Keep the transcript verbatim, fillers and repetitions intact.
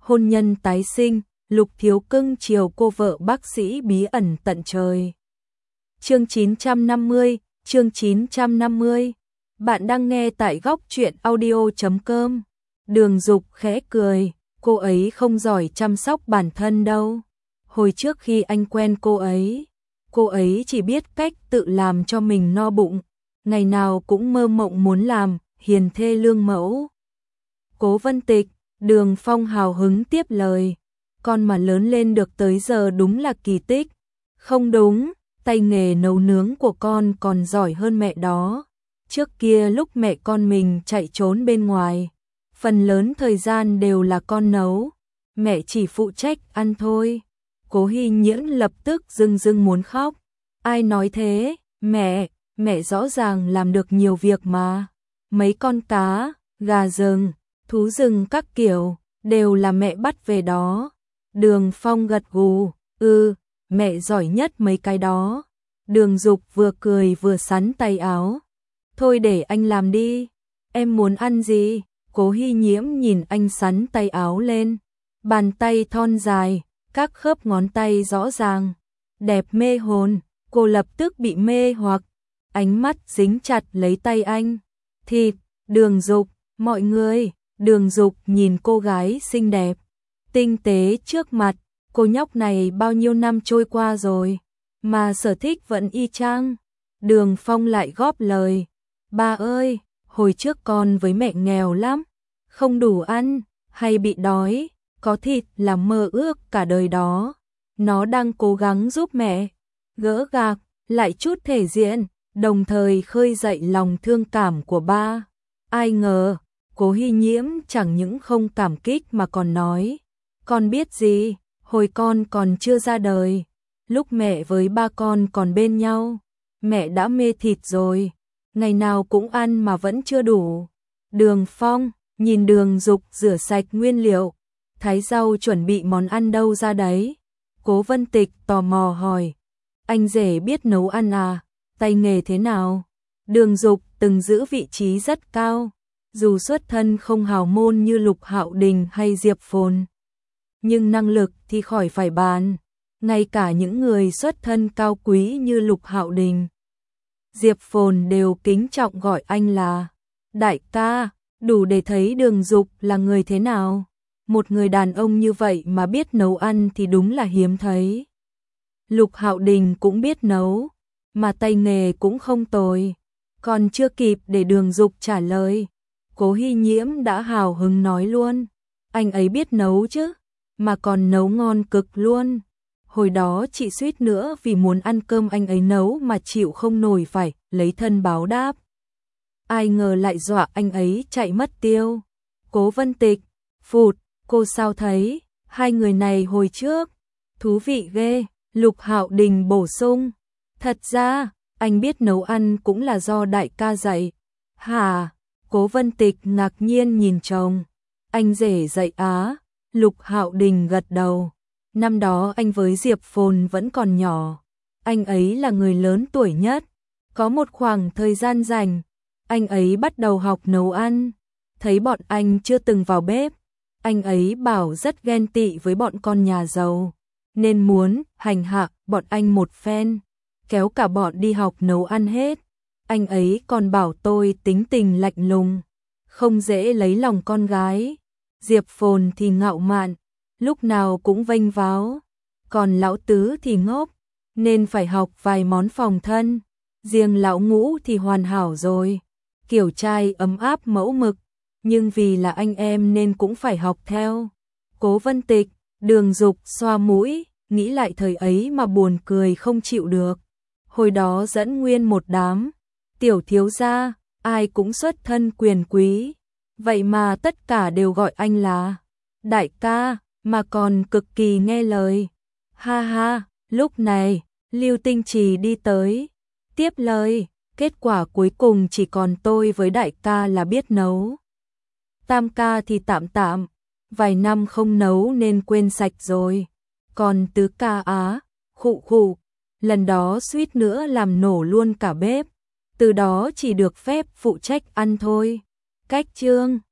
hôn nhân tái sinh, Lục Thiếu cưng chiều cô vợ bác sĩ bí ẩn tận trời. Chương chín trăm năm mươi, chương chín trăm năm mươi. Bạn đang nghe tại góc truyện audio chấm com. Đường Dục khẽ cười, cô ấy không giỏi chăm sóc bản thân đâu. Hồi trước khi anh quen cô ấy, cô ấy chỉ biết cách tự làm cho mình no bụng, ngày nào cũng mơ mộng muốn làm hiền thê lương mẫu. Cố Vân Tịch, Đường Phong hào hứng tiếp lời, con mà lớn lên được tới giờ đúng là kỳ tích. Không đúng, tay nghề nấu nướng của con còn giỏi hơn mẹ đó. Trước kia lúc mẹ con mình chạy trốn bên ngoài, phần lớn thời gian đều là con nấu, mẹ chỉ phụ trách ăn thôi. Cố Hy Nhiễm lập tức rưng rưng muốn khóc. Ai nói thế, mẹ, mẹ rõ ràng làm được nhiều việc mà. Mấy con cá, gà rừng, thú rừng các kiểu, đều là mẹ bắt về đó. Đường Phong gật gù, ừ, mẹ giỏi nhất mấy cái đó. Đường Dục vừa cười vừa sắn tay áo. Thôi để anh làm đi, em muốn ăn gì? Cố Hy Nhiễm nhìn anh sắn tay áo lên, bàn tay thon dài, các khớp ngón tay rõ ràng, đẹp mê hồn, cô lập tức bị mê hoặc, ánh mắt dính chặt lấy tay anh. Thịt, Đường Dục, mọi người, Đường Dục nhìn cô gái xinh đẹp, tinh tế trước mặt, cô nhóc này bao nhiêu năm trôi qua rồi, mà sở thích vẫn y chang. Đường Phong lại góp lời, ba ơi, hồi trước con với mẹ nghèo lắm, không đủ ăn, hay bị đói, có thịt là mơ ước cả đời đó. Nó đang cố gắng giúp mẹ, gỡ gạc, lại chút thể diện, đồng thời khơi dậy lòng thương cảm của ba. Ai ngờ, Cố Hy Nhiễm chẳng những không cảm kích mà còn nói, con biết gì, hồi con còn chưa ra đời, lúc mẹ với ba con còn bên nhau, mẹ đã mê thịt rồi, ngày nào cũng ăn mà vẫn chưa đủ. Đường Phong nhìn Đường Dục rửa sạch nguyên liệu, thái rau chuẩn bị món ăn đâu ra đấy. Cố Vân Tịch tò mò hỏi, anh rể biết nấu ăn à, tay nghề thế nào? Đường Dục từng giữ vị trí rất cao, dù xuất thân không hào môn như Lục Hạo Đình hay Diệp Phồn, nhưng năng lực thì khỏi phải bàn, ngay cả những người xuất thân cao quý như Lục Hạo Đình, Diệp Phồn đều kính trọng gọi anh là đại ca, đủ để thấy Đường Dục là người thế nào. Một người đàn ông như vậy mà biết nấu ăn thì đúng là hiếm thấy. Lục Hạo Đình cũng biết nấu, mà tay nghề cũng không tồi. Còn chưa kịp để Đường Dục trả lời, Cố Hy Nhiễm đã hào hứng nói luôn, anh ấy biết nấu chứ, mà còn nấu ngon cực luôn. Hồi đó chị suýt nữa vì muốn ăn cơm anh ấy nấu mà chịu không nổi phải lấy thân báo đáp. Ai ngờ lại dọa anh ấy chạy mất tiêu. Cố Vân Tịch, phụt, cô sao thấy, hai người này hồi trước, thú vị ghê. Lục Hạo Đình bổ sung, thật ra, anh biết nấu ăn cũng là do đại ca dạy. Hả? Cố Vân Tịch ngạc nhiên nhìn chồng, anh rể dạy á? Lục Hạo Đình gật đầu, năm đó anh với Diệp Phồn vẫn còn nhỏ, anh ấy là người lớn tuổi nhất, có một khoảng thời gian rảnh, anh ấy bắt đầu học nấu ăn, thấy bọn anh chưa từng vào bếp, anh ấy bảo rất ghen tị với bọn con nhà giàu, nên muốn hành hạ bọn anh một phen, kéo cả bọn đi học nấu ăn hết. Anh ấy còn bảo tôi tính tình lạnh lùng, không dễ lấy lòng con gái. Diệp Phồn thì ngạo mạn, lúc nào cũng vênh váo, còn lão tứ thì ngốc, nên phải học vài món phòng thân. Riêng lão ngũ thì hoàn hảo rồi, kiểu trai ấm áp mẫu mực, nhưng vì là anh em nên cũng phải học theo. Cố Vân Tịch, Đường Dục xoa mũi, nghĩ lại thời ấy mà buồn cười không chịu được. Hồi đó dẫn nguyên một đám tiểu thiếu gia, ai cũng xuất thân quyền quý, vậy mà tất cả đều gọi anh là đại ca, mà còn cực kỳ nghe lời. Ha ha, lúc này, Lưu Tinh Trì đi tới, tiếp lời, kết quả cuối cùng chỉ còn tôi với đại ca là biết nấu. Tam ca thì tạm tạm, vài năm không nấu nên quên sạch rồi. Còn tứ ca á, khụ khụ, lần đó suýt nữa làm nổ luôn cả bếp, từ đó chỉ được phép phụ trách ăn thôi. Cách chương